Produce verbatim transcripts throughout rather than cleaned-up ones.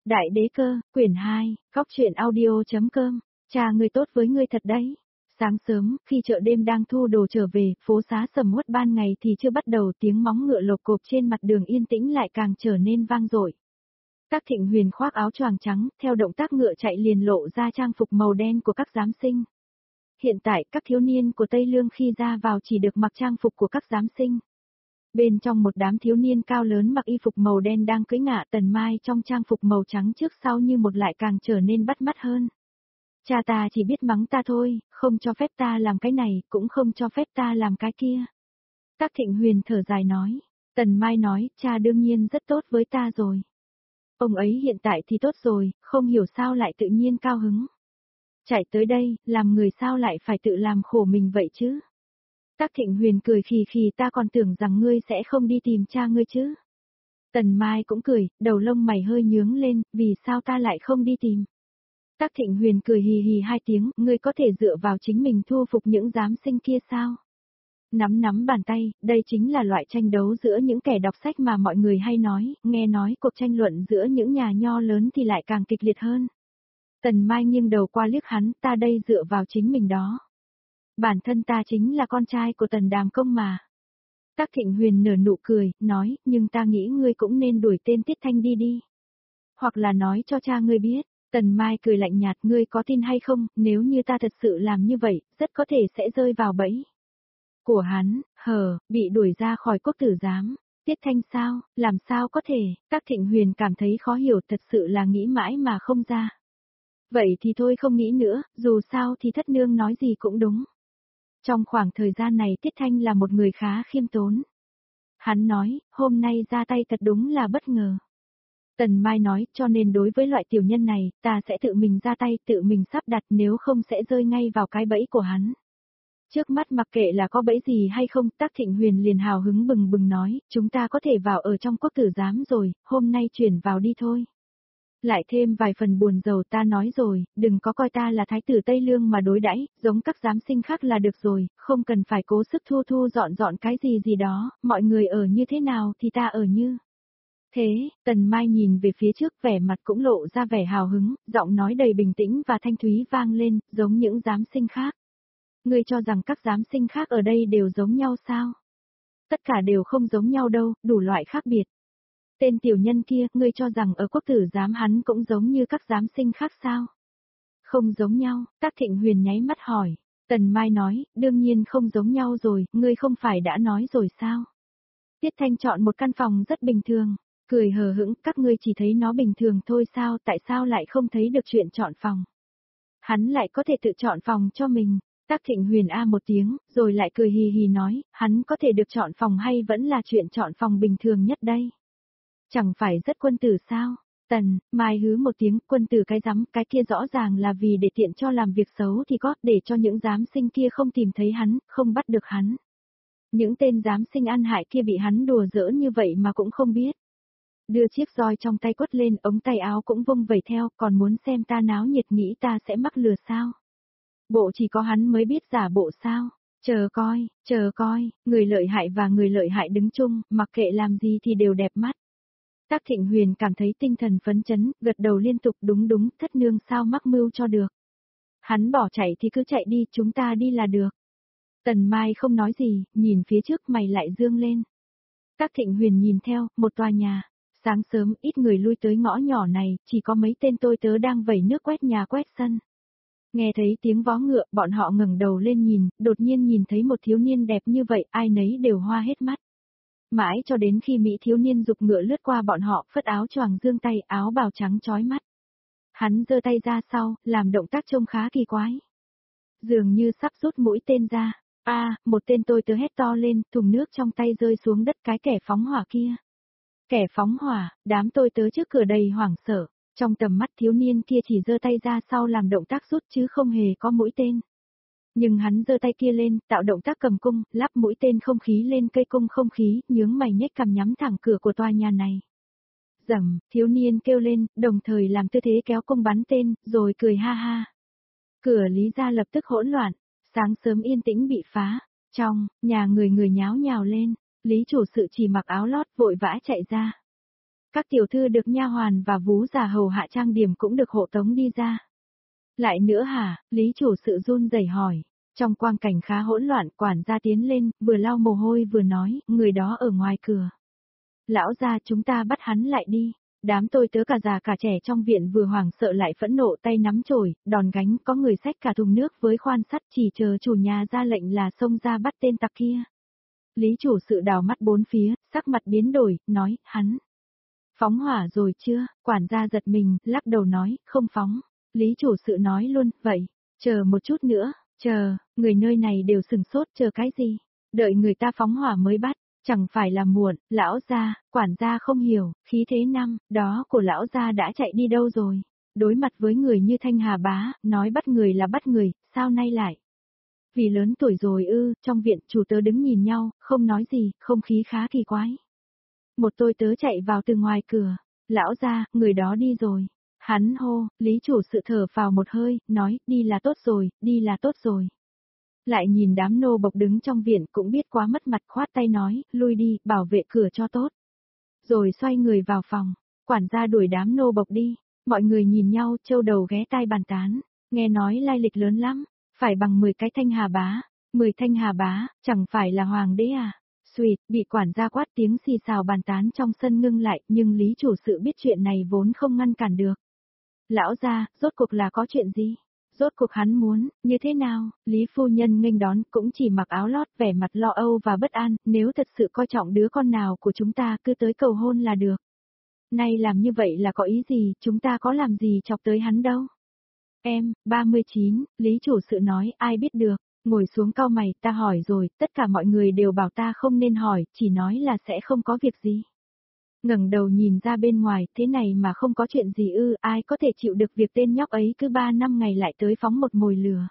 Đại đế cơ, quyển hai, góc truyện audio.com, cha người tốt với ngươi thật đấy. Sáng sớm, khi chợ đêm đang thu đồ trở về, phố xá sầm uất ban ngày thì chưa bắt đầu, tiếng móng ngựa lộp cộp trên mặt đường yên tĩnh lại càng trở nên vang dội. Các Thịnh Huyền khoác áo choàng trắng, theo động tác ngựa chạy liền lộ ra trang phục màu đen của các giám sinh. Hiện tại, các thiếu niên của Tây Lương khi ra vào chỉ được mặc trang phục của các giám sinh. Bên trong một đám thiếu niên cao lớn mặc y phục màu đen đang cưỡi ngựa, Tần Mai trong trang phục màu trắng trước sau như một lại càng trở nên bắt mắt hơn. Cha ta chỉ biết mắng ta thôi, không cho phép ta làm cái này, cũng không cho phép ta làm cái kia. Các Thịnh Huyền thở dài nói. Tần Mai nói, cha đương nhiên rất tốt với ta rồi. Ông ấy hiện tại thì tốt rồi, không hiểu sao lại tự nhiên cao hứng. Chạy tới đây, làm người sao lại phải tự làm khổ mình vậy chứ? Các Thịnh Huyền cười khì khì, ta còn tưởng rằng ngươi sẽ không đi tìm cha ngươi chứ. Tần Mai cũng cười, đầu lông mày hơi nhướng lên, vì sao ta lại không đi tìm? Các Thịnh Huyền cười hì hì hai tiếng, ngươi có thể dựa vào chính mình thu phục những giám sinh kia sao? Nắm nắm bàn tay, đây chính là loại tranh đấu giữa những kẻ đọc sách mà mọi người hay nói, nghe nói cuộc tranh luận giữa những nhà nho lớn thì lại càng kịch liệt hơn. Tần Mai nghiêng đầu qua liếc hắn, ta đây dựa vào chính mình đó. Bản thân ta chính là con trai của Tần Đàm Công mà. Các Thịnh Huyền nở nụ cười, nói, nhưng ta nghĩ ngươi cũng nên đuổi tên Tiết Thanh đi đi. Hoặc là nói cho cha ngươi biết. Tần Mai cười lạnh nhạt, ngươi có tin hay không, nếu như ta thật sự làm như vậy, rất có thể sẽ rơi vào bẫy của hắn. Hờ, bị đuổi ra khỏi quốc tử giám. Tiết Thanh sao, làm sao có thể? Các Thịnh Huyền cảm thấy khó hiểu, thật sự là nghĩ mãi mà không ra. Vậy thì thôi không nghĩ nữa, dù sao thì thất nương nói gì cũng đúng. Trong khoảng thời gian này Tiết Thanh là một người khá khiêm tốn. Hắn nói, hôm nay ra tay thật đúng là bất ngờ. Tần Mai nói, cho nên đối với loại tiểu nhân này, ta sẽ tự mình ra tay, tự mình sắp đặt, nếu không sẽ rơi ngay vào cái bẫy của hắn. Trước mắt mặc kệ là có bẫy gì hay không, Tác Thịnh Huyền liền hào hứng bừng bừng nói, chúng ta có thể vào ở trong quốc tử giám rồi, hôm nay chuyển vào đi thôi. Lại thêm vài phần buồn rầu, ta nói rồi, đừng có coi ta là thái tử Tây Lương mà đối đãi, giống các giám sinh khác là được rồi, không cần phải cố sức thu thu dọn dọn cái gì gì đó, mọi người ở như thế nào thì ta ở như. Thế, Tần Mai nhìn về phía trước, vẻ mặt cũng lộ ra vẻ hào hứng, giọng nói đầy bình tĩnh và thanh thúy vang lên, giống những giám sinh khác. Ngươi cho rằng các giám sinh khác ở đây đều giống nhau sao? Tất cả đều không giống nhau đâu, đủ loại khác biệt. Tên tiểu nhân kia, ngươi cho rằng ở quốc tử giám hắn cũng giống như các giám sinh khác sao? Không giống nhau, Tác Thịnh Huyền nháy mắt hỏi. Tần Mai nói, đương nhiên không giống nhau rồi, ngươi không phải đã nói rồi sao? Tiết Thanh chọn một căn phòng rất bình thường, cười hờ hững, các ngươi chỉ thấy nó bình thường thôi sao, tại sao lại không thấy được chuyện chọn phòng? Hắn lại có thể tự chọn phòng cho mình. Tác Thịnh Huyền a một tiếng, rồi lại cười hì hì nói, hắn có thể được chọn phòng hay vẫn là chuyện chọn phòng bình thường nhất đây? Chẳng phải rất quân tử sao? Tần, Mai hứ một tiếng, quân tử cái rắm, cái kia rõ ràng là vì để tiện cho làm việc xấu thì có, để cho những giám sinh kia không tìm thấy hắn, không bắt được hắn. Những tên giám sinh ăn hại kia bị hắn đùa giỡn như vậy mà cũng không biết. Đưa chiếc roi trong tay quất lên, ống tay áo cũng vung vẩy theo, còn muốn xem ta náo nhiệt nghĩ ta sẽ mắc lừa sao? Bộ chỉ có hắn mới biết giả bộ sao? Chờ coi, chờ coi, người lợi hại và người lợi hại đứng chung, mặc kệ làm gì thì đều đẹp mắt. Tác Thịnh Huyền cảm thấy tinh thần phấn chấn, gật đầu liên tục, đúng đúng, thất nương sao mắc mưu cho được. Hắn bỏ chạy thì cứ chạy đi, chúng ta đi là được. Tần Mai không nói gì, nhìn phía trước mày lại dương lên. Tác Thịnh Huyền nhìn theo, một tòa nhà. Sáng sớm, ít người lui tới ngõ nhỏ này, chỉ có mấy tên tôi tớ đang vẩy nước quét nhà quét sân. Nghe thấy tiếng vó ngựa, bọn họ ngẩng đầu lên nhìn, đột nhiên nhìn thấy một thiếu niên đẹp như vậy, ai nấy đều hoa hết mắt. Mãi cho đến khi Mỹ thiếu niên dục ngựa lướt qua bọn họ, phất áo choàng dương tay, áo bào trắng chói mắt. Hắn giơ tay ra sau, làm động tác trông khá kỳ quái. Dường như sắp rút mũi tên ra. A, à, một tên tôi tớ hét to lên, thùng nước trong tay rơi xuống đất, cái kẻ phóng hỏa kia. Kẻ phóng hỏa, đám tôi tớ trước cửa đầy hoảng sợ, trong tầm mắt thiếu niên kia chỉ giơ tay ra sau làm động tác rút chứ không hề có mũi tên. Nhưng hắn giơ tay kia lên, tạo động tác cầm cung, lắp mũi tên không khí lên cây cung không khí, nhướng mày nhếch cằm nhắm thẳng cửa của tòa nhà này. Rầm, thiếu niên kêu lên, đồng thời làm tư thế kéo cung bắn tên, rồi cười ha ha. Cửa Lý gia lập tức hỗn loạn, sáng sớm yên tĩnh bị phá, trong nhà người người nháo nhào lên, Lý chủ sự chỉ mặc áo lót vội vã chạy ra. Các tiểu thư được nha hoàn và vú già hầu hạ trang điểm cũng được hộ tống đi ra. Lại nữa hả? Lý chủ sự run rẩy hỏi. Trong quang cảnh khá hỗn loạn, quản gia tiến lên, vừa lau mồ hôi vừa nói, người đó ở ngoài cửa. Lão gia, chúng ta bắt hắn lại đi. Đám tôi tớ cả già cả trẻ trong viện vừa hoảng sợ lại phẫn nộ, tay nắm chổi, đòn gánh, có người xách cả thùng nước với khoan sắt, chỉ chờ chủ nhà ra lệnh là xông ra bắt tên tặc kia. Lý chủ sự đào mắt bốn phía, sắc mặt biến đổi, nói, hắn phóng hỏa rồi chưa? Quản gia giật mình, lắc đầu nói, không phóng. Lý chủ sự nói luôn, vậy, chờ một chút nữa, chờ, người nơi này đều sừng sốt, chờ cái gì? Đợi người ta phóng hỏa mới bắt, chẳng phải là muộn. Lão gia, quản gia không hiểu, khí thế năm, đó của lão gia đã chạy đi đâu rồi? Đối mặt với người như Thanh Hà Bá, nói bắt người là bắt người, sao nay lại? Vì lớn tuổi rồi ư, trong viện chủ tớ đứng nhìn nhau, không nói gì, không khí khá kỳ quái. Một tôi tớ chạy vào từ ngoài cửa, lão gia, người đó đi rồi. Hắn hô, lý chủ sự thở vào một hơi, nói, đi là tốt rồi, đi là tốt rồi. Lại nhìn đám nô bộc đứng trong viện cũng biết quá mất mặt, khoát tay nói, lui đi, bảo vệ cửa cho tốt. Rồi xoay người vào phòng, quản gia đuổi đám nô bộc đi, mọi người nhìn nhau, châu đầu ghé tai bàn tán, nghe nói lai lịch lớn lắm, phải bằng mười cái Thanh Hà Bá, mười Thanh Hà Bá, chẳng phải là hoàng đế à? Xuyệt, bị quản gia quát, tiếng xì xào bàn tán trong sân ngưng lại, nhưng lý chủ sự biết chuyện này vốn không ngăn cản được. Lão gia, rốt cuộc là có chuyện gì? Rốt cuộc hắn muốn, như thế nào? Lý phu nhân nghênh đón, cũng chỉ mặc áo lót, vẻ mặt lo âu và bất an, nếu thật sự coi trọng đứa con nào của chúng ta cứ tới cầu hôn là được. Nay làm như vậy là có ý gì, chúng ta có làm gì chọc tới hắn đâu. Em, ba mươi chín, lý chủ sự nói, ai biết được, ngồi xuống cau mày, ta hỏi rồi, tất cả mọi người đều bảo ta không nên hỏi, chỉ nói là sẽ không có việc gì. Ngẩng đầu nhìn ra bên ngoài, thế này mà không có chuyện gì ư, ai có thể chịu được việc tên nhóc ấy cứ ba năm ngày lại tới phóng một mồi lửa.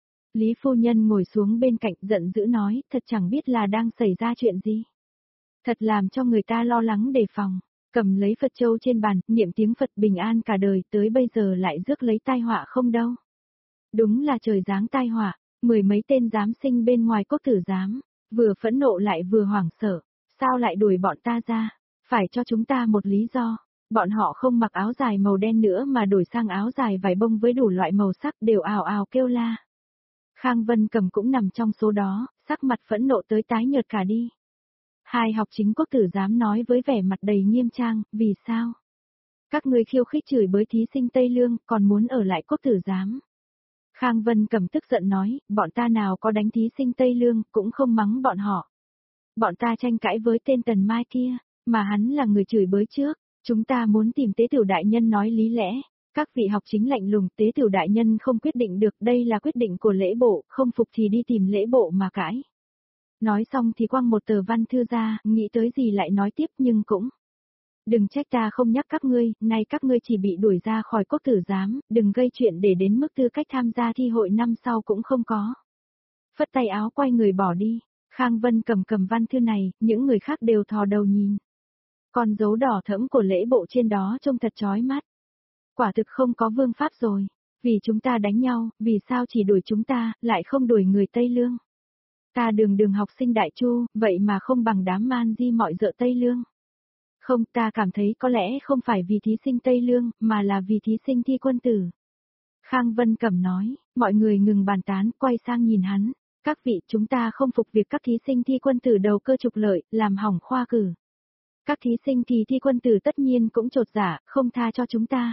Lý phu nhân ngồi xuống bên cạnh giận dữ nói, thật chẳng biết là đang xảy ra chuyện gì. Thật làm cho người ta lo lắng đề phòng, cầm lấy Phật châu trên bàn, niệm tiếng Phật bình an cả đời, tới bây giờ lại rước lấy tai họa không đâu. Đúng là trời giáng tai họa, mười mấy tên giám sinh bên ngoài quốc tử giám, vừa phẫn nộ lại vừa hoảng sợ, sao lại đuổi bọn ta ra? Phải cho chúng ta một lý do, bọn họ không mặc áo dài màu đen nữa mà đổi sang áo dài vải bông với đủ loại màu sắc đều ào ào kêu la. Khang Vân Cầm cũng nằm trong số đó, sắc mặt phẫn nộ tới tái nhợt cả đi. Hai học chính quốc tử giám nói với vẻ mặt đầy nghiêm trang, vì sao? Các ngươi khiêu khích chửi bới thí sinh Tây Lương, còn muốn ở lại quốc tử giám. Khang Vân Cầm tức giận nói, bọn ta nào có đánh thí sinh Tây Lương, cũng không mắng bọn họ. Bọn ta tranh cãi với tên Tần Mai kia. Mà hắn là người chửi bới trước, chúng ta muốn tìm tế tiểu đại nhân nói lý lẽ, các vị học chính lạnh lùng, tế tiểu đại nhân không quyết định được, đây là quyết định của lễ bộ, không phục thì đi tìm lễ bộ mà cãi. Nói xong thì quăng một tờ văn thư ra, nghĩ tới gì lại nói tiếp nhưng cũng. Đừng trách ta không nhắc các ngươi, nay các ngươi chỉ bị đuổi ra khỏi quốc tử giám, đừng gây chuyện để đến mức tư cách tham gia thi hội năm sau cũng không có. Phất tay áo quay người bỏ đi, Khang Vân cầm cầm văn thư này, những người khác đều thò đầu nhìn. Con dấu đỏ thẫm của lễ bộ trên đó trông thật chói mắt. Quả thực không có vương pháp rồi. Vì chúng ta đánh nhau, vì sao chỉ đuổi chúng ta, lại không đuổi người Tây Lương. Ta đường đường học sinh Đại Chu, vậy mà không bằng đám man di mọi dợ Tây Lương. Không, ta cảm thấy có lẽ không phải vì thí sinh Tây Lương, mà là vì thí sinh thi quân tử. Khang Vân Cẩm nói, mọi người ngừng bàn tán, quay sang nhìn hắn. Các vị, chúng ta không phục việc các thí sinh thi quân tử đầu cơ trục lợi, làm hỏng khoa cử. Các thí sinh thì thi quân tử tất nhiên cũng trột dạ, không tha cho chúng ta.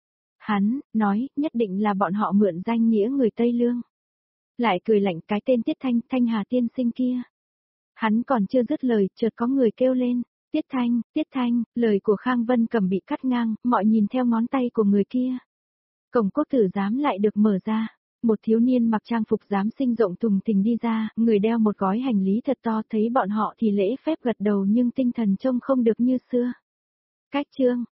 Hắn, nói, nhất định là bọn họ mượn danh nghĩa người Tây Lương. Lại cười lạnh cái tên Tiết Thanh, Thanh Hà tiên sinh kia. Hắn còn chưa dứt lời, chợt có người kêu lên, Tiết Thanh, Tiết Thanh, lời của Khang Vân Cầm bị cắt ngang, mọi nhìn theo ngón tay của người kia. Cổng quốc tử giám lại được mở ra. Một thiếu niên mặc trang phục giám sinh rộng thùng thình đi ra, người đeo một gói hành lý thật to, thấy bọn họ thì lễ phép gật đầu nhưng tinh thần trông không được như xưa. Cách chương